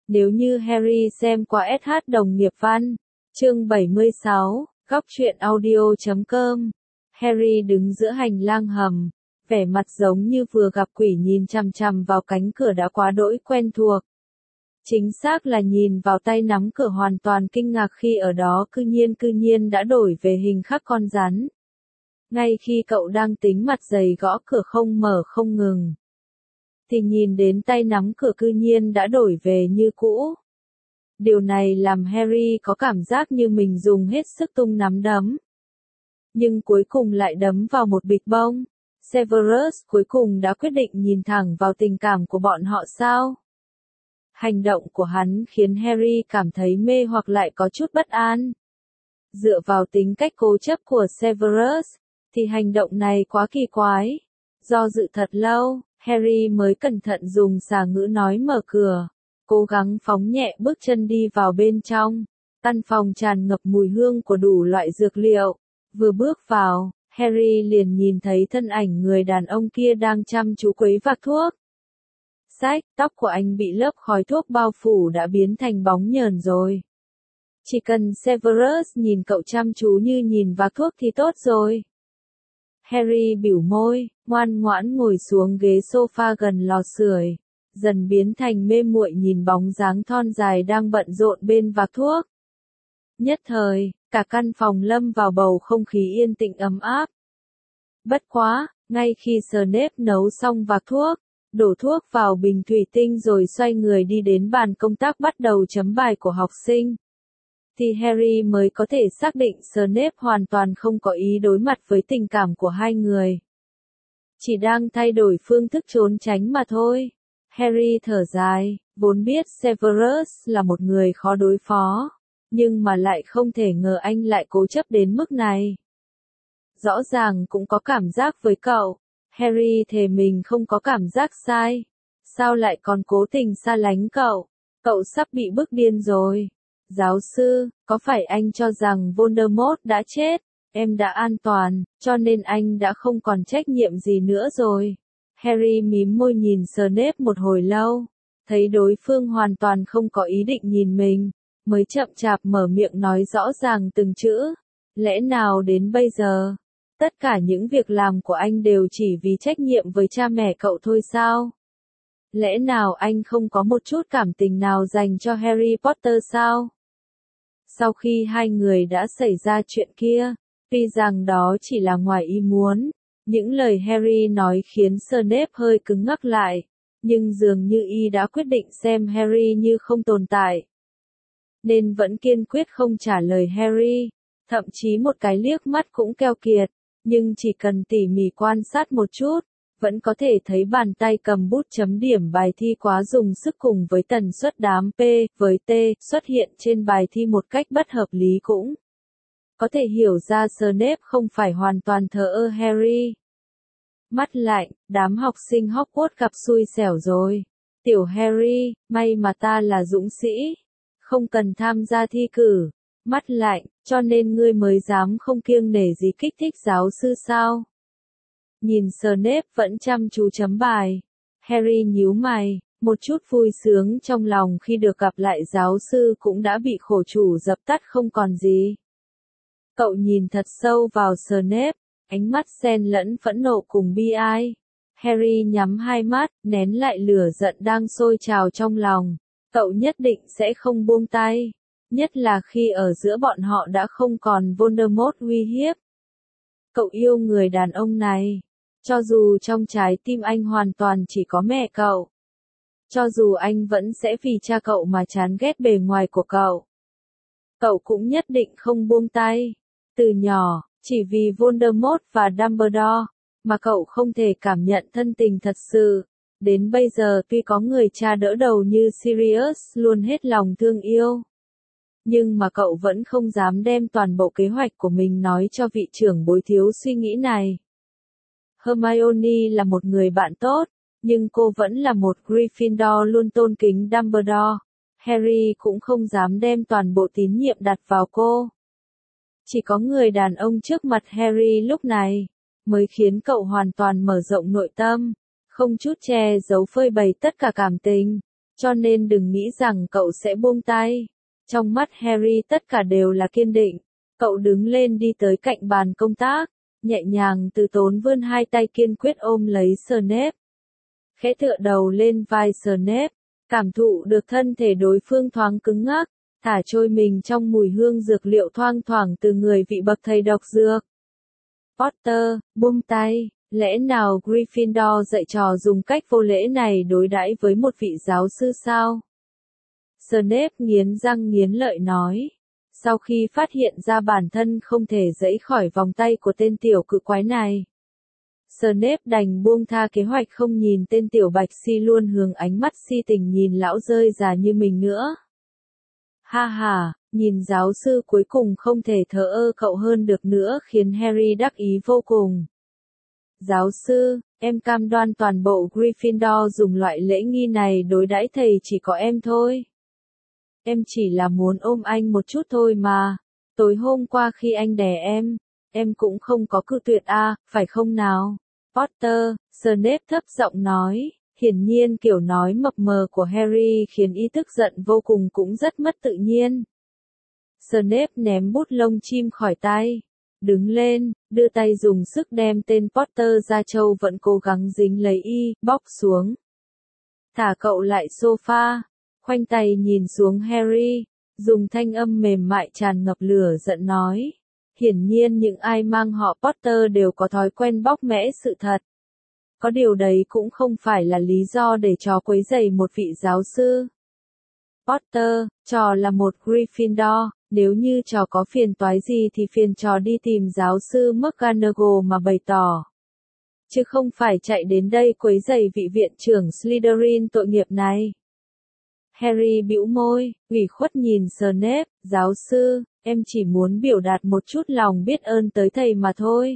Nếu như Harry xem qua SH đồng nghiệp văn, chương 76, góc truyện audio.com, Harry đứng giữa hành lang hầm, vẻ mặt giống như vừa gặp quỷ nhìn chằm chằm vào cánh cửa đã quá đỗi quen thuộc. Chính xác là nhìn vào tay nắm cửa hoàn toàn kinh ngạc khi ở đó cư nhiên đã đổi về hình khắc con rắn. Ngay khi cậu đang tính mặt dày gõ cửa không mở không ngừng, thì nhìn đến tay nắm cửa cư nhiên đã đổi về như cũ. Điều này làm Harry có cảm giác như mình dùng hết sức tung nắm đấm. Nhưng cuối cùng lại đấm vào một bịch bông. Severus cuối cùng đã quyết định nhìn thẳng vào tình cảm của bọn họ sao? Hành động của hắn khiến Harry cảm thấy mê hoặc lại có chút bất an. Dựa vào tính cách cố chấp của Severus, thì hành động này quá kỳ quái. Do dự thật lâu, Harry mới cẩn thận dùng xà ngữ nói mở cửa, cố gắng phóng nhẹ bước chân đi vào bên trong. Căn phòng tràn ngập mùi hương của đủ loại dược liệu. Vừa bước vào, Harry liền nhìn thấy thân ảnh người đàn ông kia đang chăm chú quấy vạc thuốc. Tóc của anh bị lớp khói thuốc bao phủ đã biến thành bóng nhờn rồi. Chỉ cần Severus nhìn cậu chăm chú như nhìn vạc thuốc thì tốt rồi. Harry bĩu môi, ngoan ngoãn ngồi xuống ghế sofa gần lò sưởi, dần biến thành mê muội nhìn bóng dáng thon dài đang bận rộn bên vạc thuốc. Nhất thời, cả căn phòng lâm vào bầu không khí yên tĩnh ấm áp. Bất quá, ngay khi Snape nấu xong vạc thuốc, đổ thuốc vào bình thủy tinh rồi xoay người đi đến bàn công tác bắt đầu chấm bài của học sinh, thì Harry mới có thể xác định Snape hoàn toàn không có ý đối mặt với tình cảm của hai người. Chỉ đang thay đổi phương thức trốn tránh mà thôi. Harry thở dài, vốn biết Severus là một người khó đối phó, nhưng mà lại không thể ngờ anh lại cố chấp đến mức này. Rõ ràng cũng có cảm giác với cậu. Harry thề mình không có cảm giác sai. Sao lại còn cố tình xa lánh cậu? Cậu sắp bị bức điên rồi. Giáo sư, có phải anh cho rằng Voldemort đã chết, em đã an toàn, cho nên anh đã không còn trách nhiệm gì nữa rồi? Harry mím môi nhìn Snape một hồi lâu, thấy đối phương hoàn toàn không có ý định nhìn mình, mới chậm chạp mở miệng nói rõ ràng từng chữ. Lẽ nào đến bây giờ, tất cả những việc làm của anh đều chỉ vì trách nhiệm với cha mẹ cậu thôi sao? Lẽ nào anh không có một chút cảm tình nào dành cho Harry Potter sao? Sau khi hai người đã xảy ra chuyện kia, tuy rằng đó chỉ là ngoài ý muốn, những lời Harry nói khiến Snape hơi cứng ngắc lại, nhưng dường như y đã quyết định xem Harry như không tồn tại, nên vẫn kiên quyết không trả lời Harry, thậm chí một cái liếc mắt cũng keo kiệt, nhưng chỉ cần tỉ mỉ quan sát một chút, vẫn có thể thấy bàn tay cầm bút chấm điểm bài thi quá dùng sức cùng với tần suất đám P với T xuất hiện trên bài thi một cách bất hợp lý cũng có thể hiểu ra Snape không phải hoàn toàn thờ ơ Harry. Mắt lạnh, đám học sinh Hogwarts gặp xui xẻo rồi. Tiểu Harry, may mà ta là dũng sĩ, không cần tham gia thi cử. Mắt lạnh, cho nên ngươi mới dám không kiêng nể gì kích thích giáo sư sao? Nhìn Snape vẫn chăm chú chấm bài, Harry nhíu mày, một chút vui sướng trong lòng khi được gặp lại giáo sư cũng đã bị khổ chủ dập tắt không còn gì. Cậu nhìn thật sâu vào Snape, ánh mắt xen lẫn phẫn nộ cùng bi ai. Harry nhắm hai mắt, nén lại lửa giận đang sôi trào trong lòng. Cậu nhất định sẽ không buông tay, nhất là khi ở giữa bọn họ đã không còn Voldemort uy hiếp. Cậu yêu người đàn ông này, cho dù trong trái tim anh hoàn toàn chỉ có mẹ cậu. Cho dù anh vẫn sẽ vì cha cậu mà chán ghét bề ngoài của cậu. Cậu cũng nhất định không buông tay. Từ nhỏ, chỉ vì Voldemort và Dumbledore, mà cậu không thể cảm nhận thân tình thật sự. Đến bây giờ tuy có người cha đỡ đầu như Sirius luôn hết lòng thương yêu, nhưng mà cậu vẫn không dám đem toàn bộ kế hoạch của mình nói cho vị trưởng bối thiếu suy nghĩ này. Hermione là một người bạn tốt, nhưng cô vẫn là một Gryffindor luôn tôn kính Dumbledore. Harry cũng không dám đem toàn bộ tín nhiệm đặt vào cô. Chỉ có người đàn ông trước mặt Harry lúc này, mới khiến cậu hoàn toàn mở rộng nội tâm, không chút che giấu phơi bày tất cả cảm tình. cho nên đừng nghĩ rằng cậu sẽ buông tay. Trong mắt Harry tất cả đều là kiên định. Cậu đứng lên đi tới cạnh bàn công tác, nhẹ nhàng từ tốn vươn hai tay kiên quyết ôm lấy Snape. Khẽ tựa đầu lên vai Snape, cảm thụ được thân thể đối phương thoáng cứng ngắc, thả trôi mình trong mùi hương dược liệu thoang thoảng từ người vị bậc thầy độc dược. Potter, buông tay, lẽ nào Gryffindor dạy trò dùng cách vô lễ này đối đãi với một vị giáo sư sao? Snape nghiến răng nghiến lợi nói. Sau khi phát hiện ra bản thân không thể giãy khỏi vòng tay của tên tiểu cự quái này, Snape đành buông tha kế hoạch không nhìn tên tiểu bạch si luôn hướng ánh mắt si tình nhìn lão rơi già như mình nữa. Ha ha, nhìn giáo sư cuối cùng không thể thờ ơ cậu hơn được nữa khiến Harry đắc ý vô cùng. Giáo sư, em cam đoan toàn bộ Gryffindor dùng loại lễ nghi này đối đãi thầy chỉ có em thôi. Em chỉ là muốn ôm anh một chút thôi mà. Tối hôm qua khi anh đè em cũng không có cự tuyệt phải không nào? Potter, Snape thấp giọng nói. Hiển nhiên kiểu nói mập mờ của Harry khiến y tức giận vô cùng cũng rất mất tự nhiên. Snape ném bút lông chim khỏi tay. Đứng lên, đưa tay dùng sức đem tên Potter ra châu vẫn cố gắng dính lấy y, bóc xuống. Thả cậu lại sofa, khoanh tay nhìn xuống Harry, dùng thanh âm mềm mại tràn ngập lửa giận nói. Hiển nhiên những ai mang họ Potter đều có thói quen bóc mẽ sự thật. Có điều đấy cũng không phải là lý do để trò quấy rầy một vị giáo sư. Potter, trò là một Gryffindor, nếu như trò có phiền toái gì thì phiền trò đi tìm giáo sư McGonagall mà bày tỏ. Chứ không phải chạy đến đây quấy rầy vị viện trưởng Slytherin tội nghiệp này. Harry bĩu môi, ủy khuất nhìn Snape, giáo sư, em chỉ muốn biểu đạt một chút lòng biết ơn tới thầy mà thôi.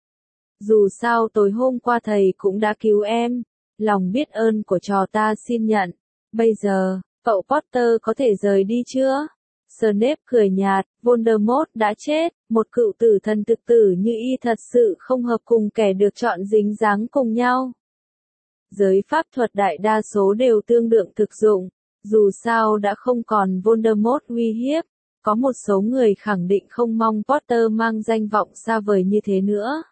Dù sao tối hôm qua thầy cũng đã cứu em, lòng biết ơn của trò ta xin nhận. Bây giờ, cậu Potter có thể rời đi chưa? Snape cười nhạt, Voldemort đã chết, một cựu tử thần thực tử như y thật sự không hợp cùng kẻ được chọn dính dáng cùng nhau. Giới pháp thuật đại đa số đều tương đương thực dụng, dù sao đã không còn Voldemort uy hiếp, có một số người khẳng định không mong Potter mang danh vọng xa vời như thế nữa.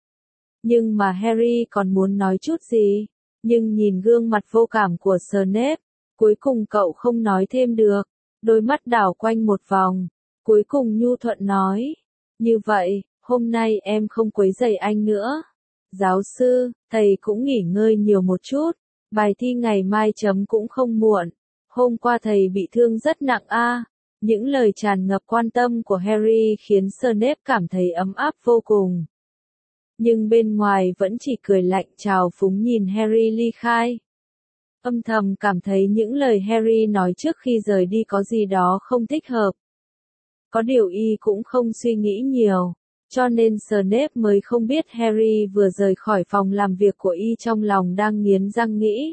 Nhưng mà Harry còn muốn nói chút gì, nhưng nhìn gương mặt vô cảm của Snape, cuối cùng cậu không nói thêm được, đôi mắt đảo quanh một vòng, cuối cùng nhu thuận nói, như vậy, hôm nay em không quấy rầy anh nữa. Giáo sư, thầy cũng nghỉ ngơi nhiều một chút, bài thi ngày mai chấm cũng không muộn, hôm qua thầy bị thương rất nặng Những lời tràn ngập quan tâm của Harry khiến Snape cảm thấy ấm áp vô cùng. Nhưng bên ngoài vẫn chỉ cười lạnh trào phúng nhìn Harry ly khai. Âm thầm cảm thấy những lời Harry nói trước khi rời đi có gì đó không thích hợp. Có điều y cũng không suy nghĩ nhiều, cho nên Snape mới không biết Harry vừa rời khỏi phòng làm việc của y trong lòng đang nghiến răng nghĩ.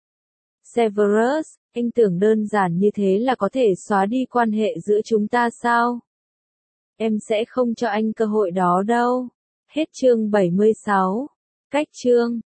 Severus, anh tưởng đơn giản như thế là có thể xóa đi quan hệ giữa chúng ta sao? Em sẽ không cho anh cơ hội đó đâu. Hết chương 76. Cách chương